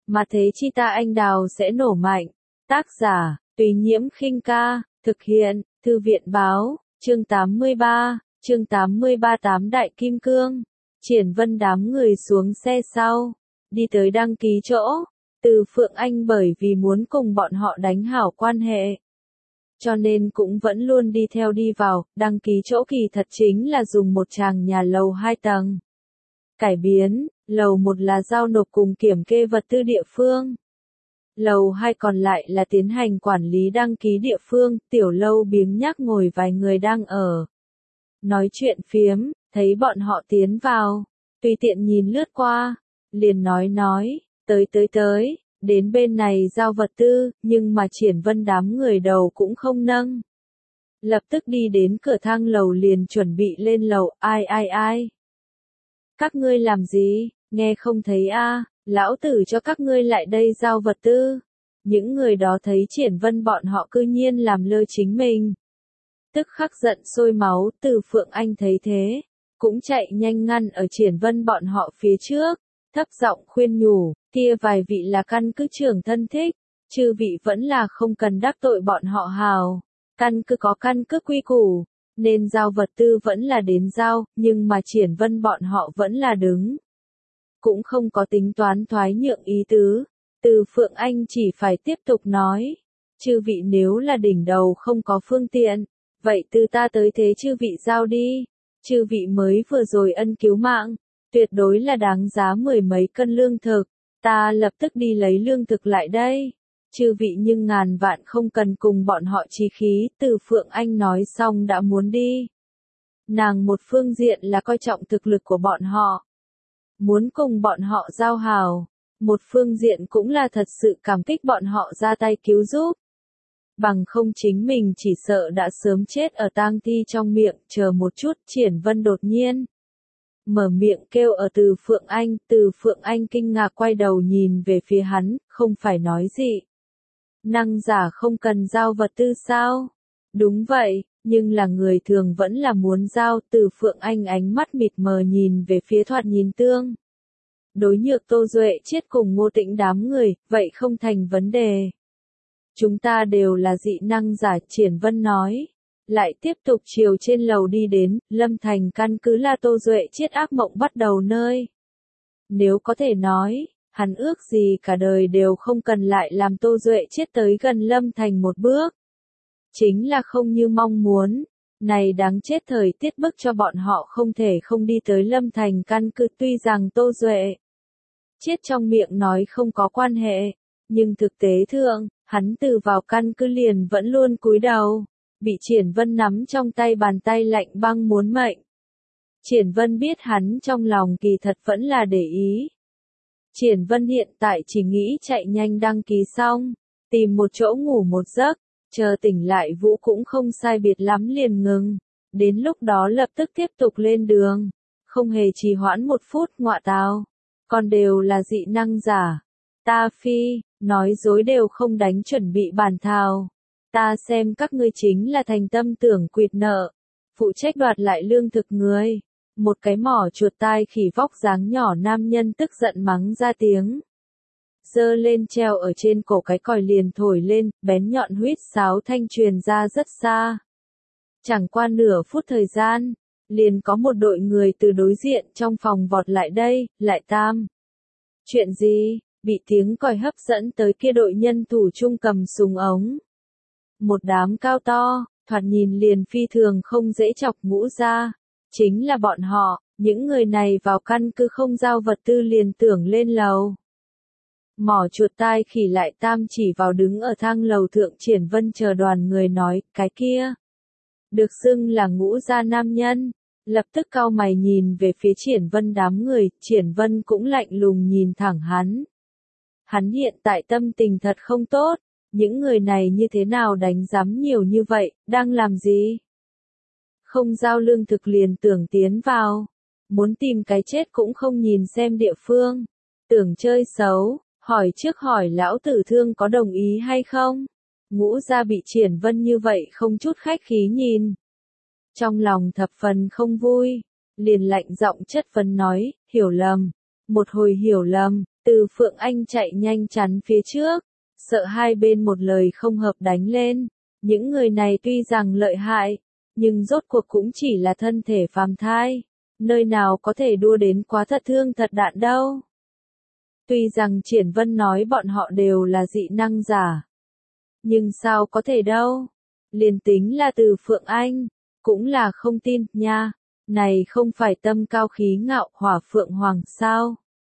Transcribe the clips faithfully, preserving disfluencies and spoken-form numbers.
mà thế chi ta anh đào sẽ nổ mạnh. Tác giả, Tùy Nhiễm Khinh Ca, thực hiện, Thư viện Báo, chương tám mươi ba, chương tám mươi ba Tám Đại Kim Cương. Triển Vân đám người xuống xe sau, đi tới đăng ký chỗ. Từ Phượng Anh bởi vì muốn cùng bọn họ đánh hảo quan hệ, cho nên cũng vẫn luôn đi theo đi vào. Đăng ký chỗ kỳ thật chính là dùng một tràng nhà lầu hai tầng. Cải biến, lầu một là giao nộp cùng kiểm kê vật tư địa phương. Lầu hai còn lại là tiến hành quản lý đăng ký địa phương. Tiểu lâu biếng nhác ngồi vài người đang ở nói chuyện phiếm, thấy bọn họ tiến vào, tùy tiện nhìn lướt qua, liền nói nói, tới tới tới, đến bên này giao vật tư, nhưng mà Triển Vân đám người đầu cũng không nâng. Lập tức đi đến cửa thang lầu liền chuẩn bị lên lầu. Ai ai ai? Các ngươi làm gì, nghe không thấy a? À? Lão tử cho các ngươi lại đây giao vật tư. Những người đó thấy Triển Vân bọn họ cư nhiên làm lơ chính mình, tức khắc giận sôi máu. Từ Phượng Anh thấy thế, cũng chạy nhanh ngăn ở Triển Vân bọn họ phía trước, thấp giọng khuyên nhủ, kia vài vị là căn cứ trưởng thân thích, chư vị vẫn là không cần đắc tội bọn họ hào. Căn cứ có căn cứ quy củ, nên giao vật tư vẫn là đến giao, nhưng mà Triển Vân bọn họ vẫn là đứng, cũng không có tính toán thoái nhượng ý tứ. Từ Phượng Anh chỉ phải tiếp tục nói, chư vị nếu là đỉnh đầu không có phương tiện, vậy từ ta tới thế chư vị giao đi. Chư vị mới vừa rồi ân cứu mạng, tuyệt đối là đáng giá mười mấy cân lương thực, ta lập tức đi lấy lương thực lại đây. Chư vị nhưng ngàn vạn không cần cùng bọn họ chí khí. Từ Phượng Anh nói xong đã muốn đi. Nàng một phương diện là coi trọng thực lực của bọn họ, muốn cùng bọn họ giao hảo, một phương diện cũng là thật sự cảm kích bọn họ ra tay cứu giúp. Bằng không chính mình chỉ sợ đã sớm chết ở tang thi trong miệng. Chờ một chút, Triển Vân đột nhiên mở miệng kêu ở Từ Phượng Anh. Từ Phượng Anh kinh ngạc quay đầu nhìn về phía hắn, không phải nói gì năng giả không cần giao vật tư sao? Đúng vậy, nhưng là người thường vẫn là muốn giao. Từ Phượng Anh ánh mắt mịt mờ nhìn về phía thoạt nhìn tương đối nhược Tô Duệ chết cùng Ngô Tĩnh đám người, vậy không thành vấn đề. Chúng ta đều là dị năng giả, Triển Vân nói. Lại tiếp tục chiều trên lầu đi đến. Lâm Thành căn cứ là Tô Duệ chết ác mộng bắt đầu nơi. Nếu có thể nói, hắn ước gì cả đời đều không cần lại làm Tô Duệ chết tới gần Lâm Thành một bước. Chính là không như mong muốn. Này đáng chết thời tiết bức cho bọn họ không thể không đi tới Lâm Thành căn cứ. Tuy rằng Tô Duệ chết trong miệng nói không có quan hệ, nhưng thực tế thượng, hắn từ vào căn cứ liền vẫn luôn cúi đầu, bị Triển Vân nắm trong tay bàn tay lạnh băng muốn mệnh. Triển Vân biết hắn trong lòng kỳ thật vẫn là để ý. Triển Vân hiện tại chỉ nghĩ chạy nhanh đăng ký xong, tìm một chỗ ngủ một giấc, chờ tỉnh lại vũ cũng không sai biệt lắm liền ngừng. Đến lúc đó lập tức tiếp tục lên đường, không hề trì hoãn một phút. Ngọa tào, còn đều là dị năng giả. Ta phi, nói dối đều không đánh chuẩn bị bản thảo. Ta xem các ngươi chính là thành tâm tưởng quỵt nợ, phụ trách đoạt lại lương thực người. Một cái mỏ chuột tai khỉ vóc dáng nhỏ nam nhân tức giận mắng ra tiếng, giơ lên treo ở trên cổ cái còi liền thổi lên, bén nhọn huýt sáo thanh truyền ra rất xa. Chẳng qua nửa phút thời gian, liền có một đội người từ đối diện trong phòng vọt lại đây. Lại tam, chuyện gì? Bị tiếng còi hấp dẫn tới kia đội nhân thủ trung cầm súng ống. Một đám cao to, thoạt nhìn liền phi thường không dễ chọc ngũ ra. Chính là bọn họ, những người này vào căn cứ không giao vật tư liền tưởng lên lầu. Mỏ chuột tai khỉ lại tam chỉ vào đứng ở thang lầu thượng Triển Vân chờ đoàn người nói, cái kia được xưng là ngũ gia nam nhân. Lập tức cau mày nhìn về phía Triển Vân đám người. Triển Vân cũng lạnh lùng nhìn thẳng hắn. Hắn hiện tại tâm tình thật không tốt. Những người này như thế nào đánh giám nhiều như vậy, đang làm gì? Không giao lương thực liền tưởng tiến vào, muốn tìm cái chết cũng không nhìn xem địa phương, tưởng chơi xấu, hỏi trước hỏi lão tử thương có đồng ý hay không? Ngũ gia bị Triển Vân như vậy không chút khách khí nhìn, trong lòng thập phần không vui, liền lạnh giọng chất vấn nói, hiểu lầm. Một hồi hiểu lầm, Từ Phượng Anh chạy nhanh chắn phía trước, sợ hai bên một lời không hợp đánh lên. Những người này tuy rằng lợi hại, nhưng rốt cuộc cũng chỉ là thân thể phàm thai, nơi nào có thể đua đến quá thật thương thật đạn đâu. Tuy rằng Triển Vân nói bọn họ đều là dị năng giả, nhưng sao có thể đâu. Liền tính là Từ Phượng Anh, cũng là không tin nha, này không phải tâm cao khí ngạo Hỏa Phượng Hoàng sao?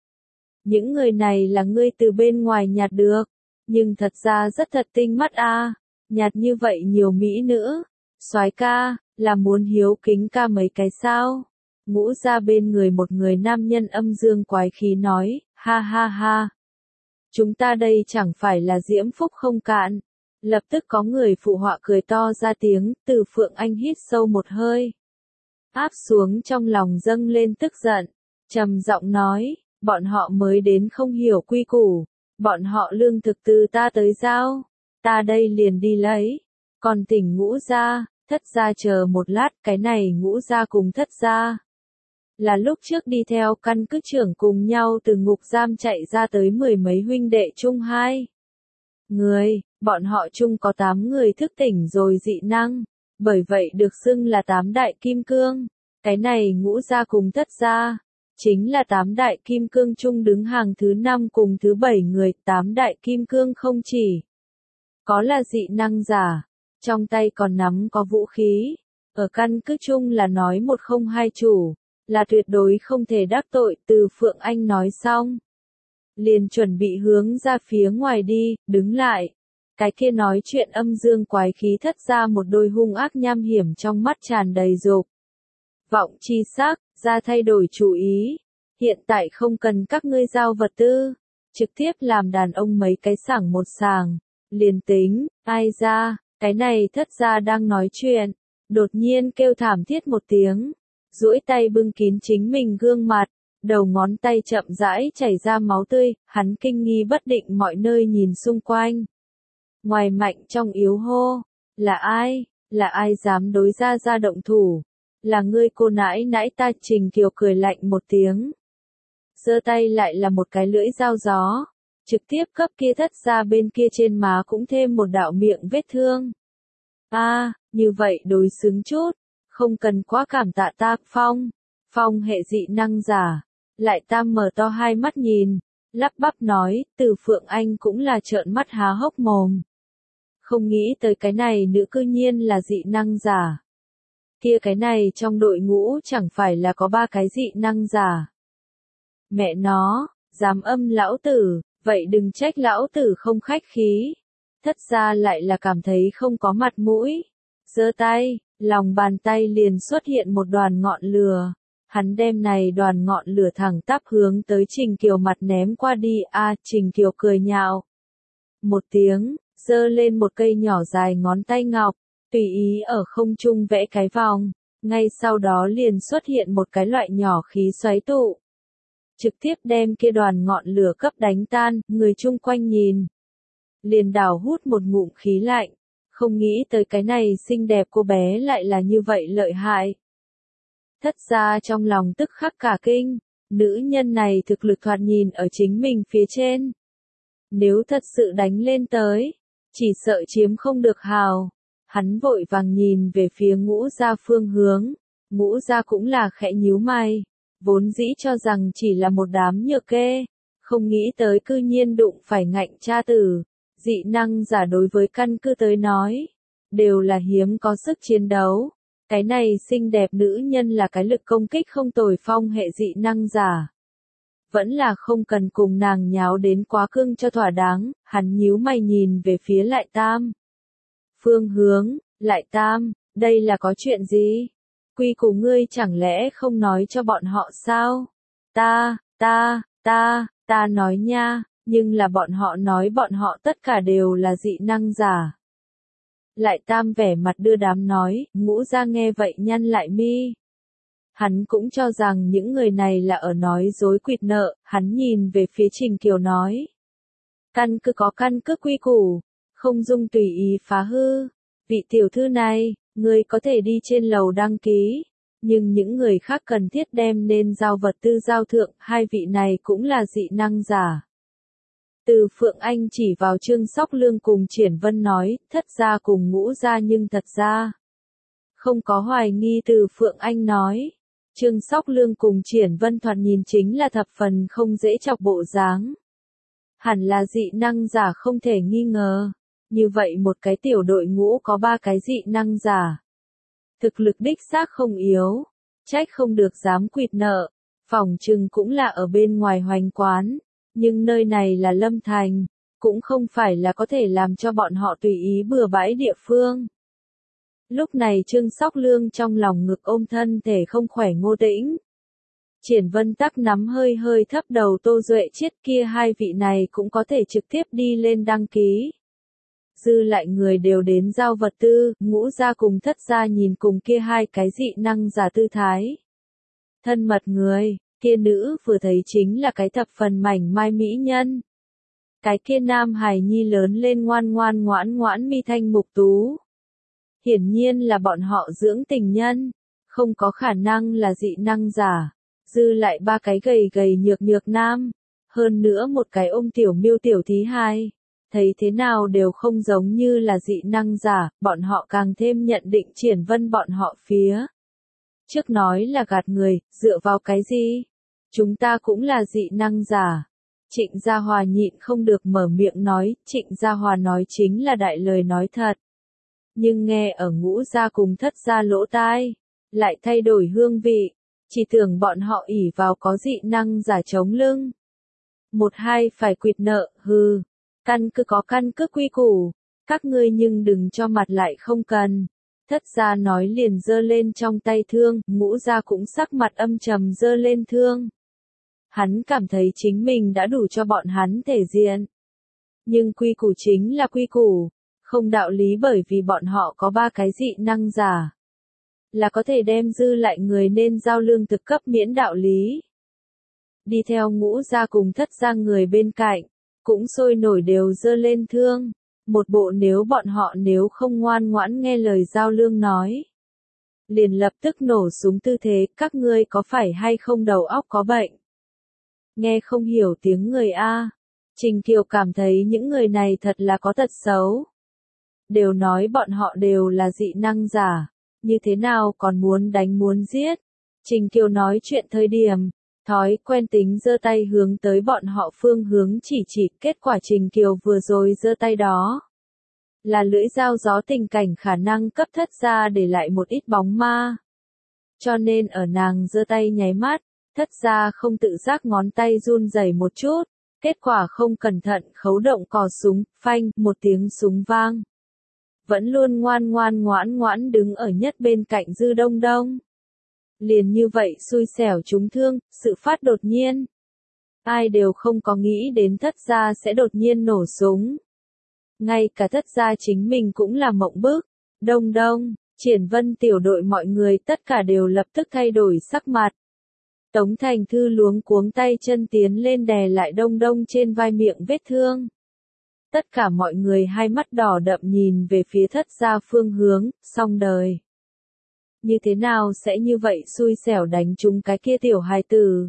Những người này là ngươi từ bên ngoài nhặt được, nhưng thật ra rất thật tinh mắt a, à. Nhặt như vậy nhiều mỹ nữ, soái ca, là muốn hiếu kính ca mấy cái sao? Ngũ ra bên người một người nam nhân âm dương quái khí nói, ha ha ha. Chúng ta đây chẳng phải là diễm phúc không cạn. Lập tức có người phụ họa cười to ra tiếng, Từ Phượng Anh hít sâu một hơi. Áp xuống trong lòng dâng lên tức giận, trầm giọng nói, bọn họ mới đến không hiểu quy củ, bọn họ lương thực từ ta tới giao, ta đây liền đi lấy, còn tỉnh Ngũ gia, Thất gia chờ một lát, cái này Ngũ gia cùng Thất gia. Là lúc trước đi theo căn cứ trưởng cùng nhau từ ngục giam chạy ra tới mười mấy huynh đệ chung hai người, bọn họ chung có tám người thức tỉnh rồi dị năng, bởi vậy được xưng là tám đại kim cương. Cái này Ngũ gia cùng Thất gia, chính là tám đại kim cương chung đứng hàng thứ năm cùng thứ bảy người. Tám đại kim cương không chỉ có là dị năng giả, trong tay còn nắm có vũ khí, ở căn cứ chung là nói một không hai chủ, là tuyệt đối không thể đắc tội. Từ Phượng Anh nói xong, liền chuẩn bị hướng ra phía ngoài đi, đứng lại. Cái kia nói chuyện âm dương quái khí Thất ra một đôi hung ác nham hiểm trong mắt tràn đầy dục vọng chi sắc, ra thay đổi chủ ý. Hiện tại không cần các ngươi giao vật tư, trực tiếp làm đàn ông mấy cái sảng một sàng, liền tính, ai ra, cái này Thất ra đang nói chuyện, đột nhiên kêu thảm thiết một tiếng, duỗi tay bưng kín chính mình gương mặt, đầu ngón tay chậm rãi chảy ra máu tươi, hắn kinh nghi bất định mọi nơi nhìn xung quanh. Ngoài mạnh trong yếu hô, là ai, là ai dám đối ra ra động thủ, là ngươi cô nãi nãi ta. Trình Kiều cười lạnh một tiếng, giơ tay lại là một cái lưỡi dao gió, trực tiếp cấp kia Thất ra bên kia trên má cũng thêm một đạo miệng vết thương. A, à, như vậy đối xứng chút, không cần quá cảm tạ ta. Phong, Phong hệ dị năng giả, lại tam mở to hai mắt nhìn, lắp bắp nói, Từ Phượng Anh cũng là trợn mắt há hốc mồm. Không nghĩ tới cái này nữ cư nhiên là dị năng giả. Kia cái này trong đội ngũ chẳng phải là có ba cái dị năng giả. Mẹ nó, dám âm lão tử, vậy đừng trách lão tử không khách khí. Thất ra lại là cảm thấy không có mặt mũi. Giơ tay, lòng bàn tay liền xuất hiện một đoàn ngọn lửa. Hắn đem này đoàn ngọn lửa thẳng tắp hướng tới Trình Kiều mặt ném qua đi. A, à, Trình Kiều cười nhạo một tiếng, giơ lên một cây nhỏ dài ngón tay ngọc, tùy ý ở không trung vẽ cái vòng, ngay sau đó liền xuất hiện một cái loại nhỏ khí xoáy tụ, trực tiếp đem kia đoàn ngọn lửa cấp đánh tan. Người chung quanh nhìn, liền đảo hút một ngụm khí lạnh, không nghĩ tới cái này xinh đẹp cô bé lại là như vậy lợi hại. Thất ra trong lòng tức khắc cả kinh, nữ nhân này thực lực thoạt nhìn ở chính mình phía trên. Nếu thật sự đánh lên tới, chỉ sợ chiếm không được hào. Hắn vội vàng nhìn về phía Ngũ gia phương hướng, Ngũ gia cũng là khẽ nhíu mày, vốn dĩ cho rằng chỉ là một đám nhược kê, không nghĩ tới cư nhiên đụng phải ngạnh cha tử. Dị năng giả đối với căn cứ tới nói, đều là hiếm có sức chiến đấu. Cái này xinh đẹp nữ nhân là cái lực công kích không tồi. Phong hệ dị năng giả, vẫn là không cần cùng nàng nháo đến quá cưng cho thỏa đáng. Hắn nhíu mày nhìn về phía Lại Tam phương hướng. Lại Tam, đây là có chuyện gì? Quy củ ngươi chẳng lẽ không nói cho bọn họ sao? Ta, ta, ta, ta nói nha, nhưng là bọn họ nói bọn họ tất cả đều là dị năng giả. Lại Tam vẻ mặt đưa đám nói. Ngũ ra nghe vậy nhăn lại mi. Hắn cũng cho rằng những người này là ở nói dối quỵt nợ. Hắn nhìn về phía Trình Kiều nói, căn cứ có căn cứ quy củ, không dung tùy ý phá hư. Vị tiểu thư này, ngươi có thể đi trên lầu đăng ký, Nhưng những người khác cần thiết đem nên giao vật tư giao thượng, hai vị này cũng là dị năng giả. Từ Phượng Anh chỉ vào Trương Sóc Lương cùng Triển Vân nói, thất gia cùng ngũ gia nhưng thật ra không có hoài nghi. Từ Phượng Anh nói, Trương Sóc Lương cùng Triển Vân thoạt nhìn chính là thập phần không dễ chọc bộ dáng. Hẳn là dị năng giả không thể nghi ngờ. Như vậy một cái tiểu đội ngũ có ba cái dị năng giả. Thực lực đích xác không yếu. Trách không được dám quỵt nợ. Phòng trừng cũng là ở bên ngoài hoành quán. Nhưng nơi này là Lâm Thành. Cũng không phải là có thể làm cho bọn họ tùy ý bừa bãi địa phương. Lúc này Trương Sóc Lương trong lòng ngực ôm thân thể không khỏe Ngô Tĩnh. Triển Vân tắc nắm hơi hơi thấp đầu Tô Duệ Chiết, kia hai vị này cũng có thể trực tiếp đi lên đăng ký. Dư lại người đều đến giao vật tư, ngũ gia cùng thất gia nhìn cùng kia hai cái dị năng giả tư thái. Thân mật người, kia nữ vừa thấy chính là cái thập phần mảnh mai mỹ nhân. Cái kia nam hài nhi lớn lên ngoan ngoan ngoãn ngoãn mi thanh mục tú. Hiển nhiên là bọn họ dưỡng tình nhân, không có khả năng là dị năng giả. Dư lại ba cái gầy gầy nhược nhược nam, hơn nữa một cái ôm tiểu miêu tiểu thí hai. Thấy thế nào đều không giống như là dị năng giả, bọn họ càng thêm nhận định Triển Vân bọn họ phía. Trước nói là gạt người, dựa vào cái gì? Chúng ta cũng là dị năng giả. Trịnh Gia Hòa nhịn không được mở miệng nói, Trịnh Gia Hòa nói chính là đại lời nói thật. Nhưng nghe ở ngũ gia cùng thất gia lỗ tai, lại thay đổi hương vị, chỉ tưởng bọn họ ỷ vào có dị năng giả chống lưng. Một hai phải quỵt nợ, hừ, căn cứ có căn cứ quy củ, các ngươi nhưng đừng cho mặt lại không cần. Thất gia nói liền giơ lên trong tay thương, ngũ gia cũng sắc mặt âm trầm giơ lên thương. Hắn cảm thấy chính mình đã đủ cho bọn hắn thể diện. Nhưng quy củ chính là quy củ, không đạo lý bởi vì bọn họ có ba cái dị năng giả. Là có thể đem dư lại người nên giao lương thực cấp miễn đạo lý. Đi theo ngũ gia cùng thất gia người bên cạnh, cũng sôi nổi đều giơ lên thương. Một bộ nếu bọn họ nếu không ngoan ngoãn nghe lời giao lương nói. Liền lập tức nổ súng tư thế, các ngươi có phải hay không đầu óc có bệnh? Nghe không hiểu tiếng người A. Trình Kiều cảm thấy những người này thật là có tật xấu. Đều nói bọn họ đều là dị năng giả. Như thế nào còn muốn đánh muốn giết? Trình Kiều nói chuyện thời điểm, thói quen tính giơ tay hướng tới bọn họ phương hướng chỉ chỉ, kết quả Trình Kiều vừa rồi giơ tay đó. Là lưỡi dao gió tình cảnh khả năng cấp thất gia để lại một ít bóng ma. Cho nên ở nàng giơ tay nháy mắt, thất gia không tự giác ngón tay run rẩy một chút, kết quả không cẩn thận khấu động cò súng, phanh, một tiếng súng vang. Vẫn luôn ngoan ngoan ngoãn ngoãn đứng ở nhất bên cạnh Dư Đông Đông. Liền như vậy xui xẻo trúng thương, sự phát đột nhiên. Ai đều không có nghĩ đến thất gia sẽ đột nhiên nổ súng. Ngay cả thất gia chính mình cũng là mộng bức. Đông Đông, Triển Vân tiểu đội mọi người tất cả đều lập tức thay đổi sắc mặt. Tống Thành Thư luống cuống tay chân tiến lên đè lại Đông Đông trên vai miệng vết thương. Tất cả mọi người hai mắt đỏ đậm nhìn về phía thất gia phương hướng, xong đời. Như thế nào sẽ như vậy xui xẻo đánh trúng cái kia tiểu hài tử?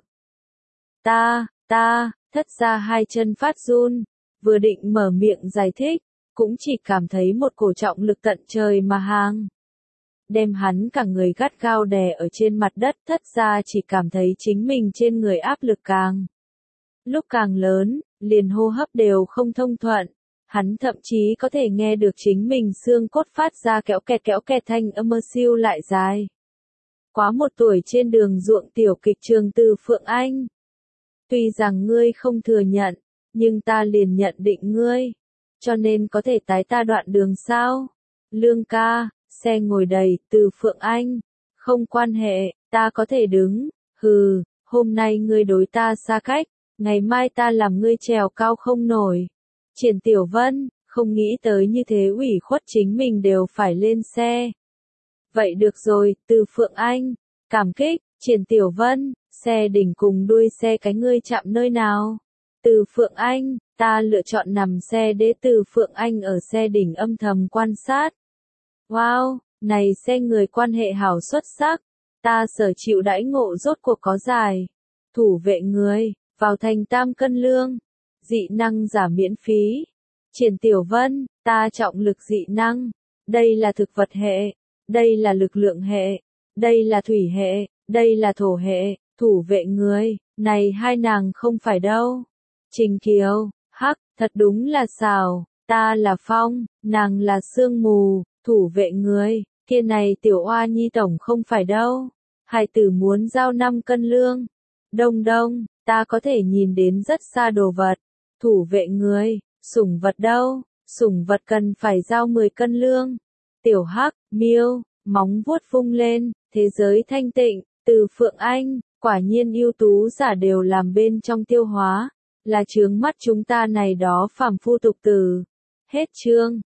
Ta, ta, thất gia hai chân phát run, vừa định mở miệng giải thích, cũng chỉ cảm thấy một cổ trọng lực tận trời mà hàng. Đem hắn cả người gắt gao đè ở trên mặt đất, thất gia chỉ cảm thấy chính mình trên người áp lực càng lúc càng lớn, liền hô hấp đều không thông thuận. Hắn thậm chí có thể nghe được chính mình xương cốt phát ra kéo kẹt kéo kẹt thanh âm mơ siêu lại dài. Quá một tuổi trên đường ruộng tiểu kịch trường Từ Phượng Anh. Tuy rằng ngươi không thừa nhận, nhưng ta liền nhận định ngươi. Cho nên có thể tái ta đoạn đường sao? Lương ca, xe ngồi đầy, Từ Phượng Anh. Không quan hệ, ta có thể đứng. Hừ, hôm nay ngươi đối ta xa cách, ngày mai ta làm ngươi trèo cao không nổi. Triển Tiểu Vân, không nghĩ tới như thế ủy khuất chính mình đều phải lên xe. Vậy được rồi, Từ Phượng Anh, cảm kích, Triển Tiểu Vân, xe đỉnh cùng đuôi xe cái ngươi chạm nơi nào? Từ Phượng Anh, ta lựa chọn nằm xe đế. Từ Phượng Anh ở xe đỉnh âm thầm quan sát. Wow, này xe người quan hệ hảo xuất sắc, ta sở chịu đãi ngộ rốt cuộc có dài. Thủ vệ người, vào thành tam cân lương. Dị năng giả miễn phí. Triển Tiểu Vân, ta trọng lực dị năng. Đây là thực vật hệ. Đây là lực lượng hệ. Đây là thủy hệ. Đây là thổ hệ. Thủ vệ người, này hai nàng không phải đâu. Trình Kiều, hắc, thật đúng là xào. Ta là phong, nàng là sương mù. Thủ vệ người, kia này tiểu oa nhi tổng không phải đâu. Hải tử muốn giao năm cân lương. Đông đông, ta có thể nhìn đến rất xa đồ vật. Thủ vệ người, sủng vật đâu, sủng vật cần phải giao mười cân lương. Tiểu hắc, miêu, móng vuốt vung lên, thế giới thanh tịnh, từ Phượng Anh, quả nhiên ưu tú giả đều làm bên trong tiêu hóa, là chướng mắt chúng ta này đó phàm phu tục tử. Hết chương.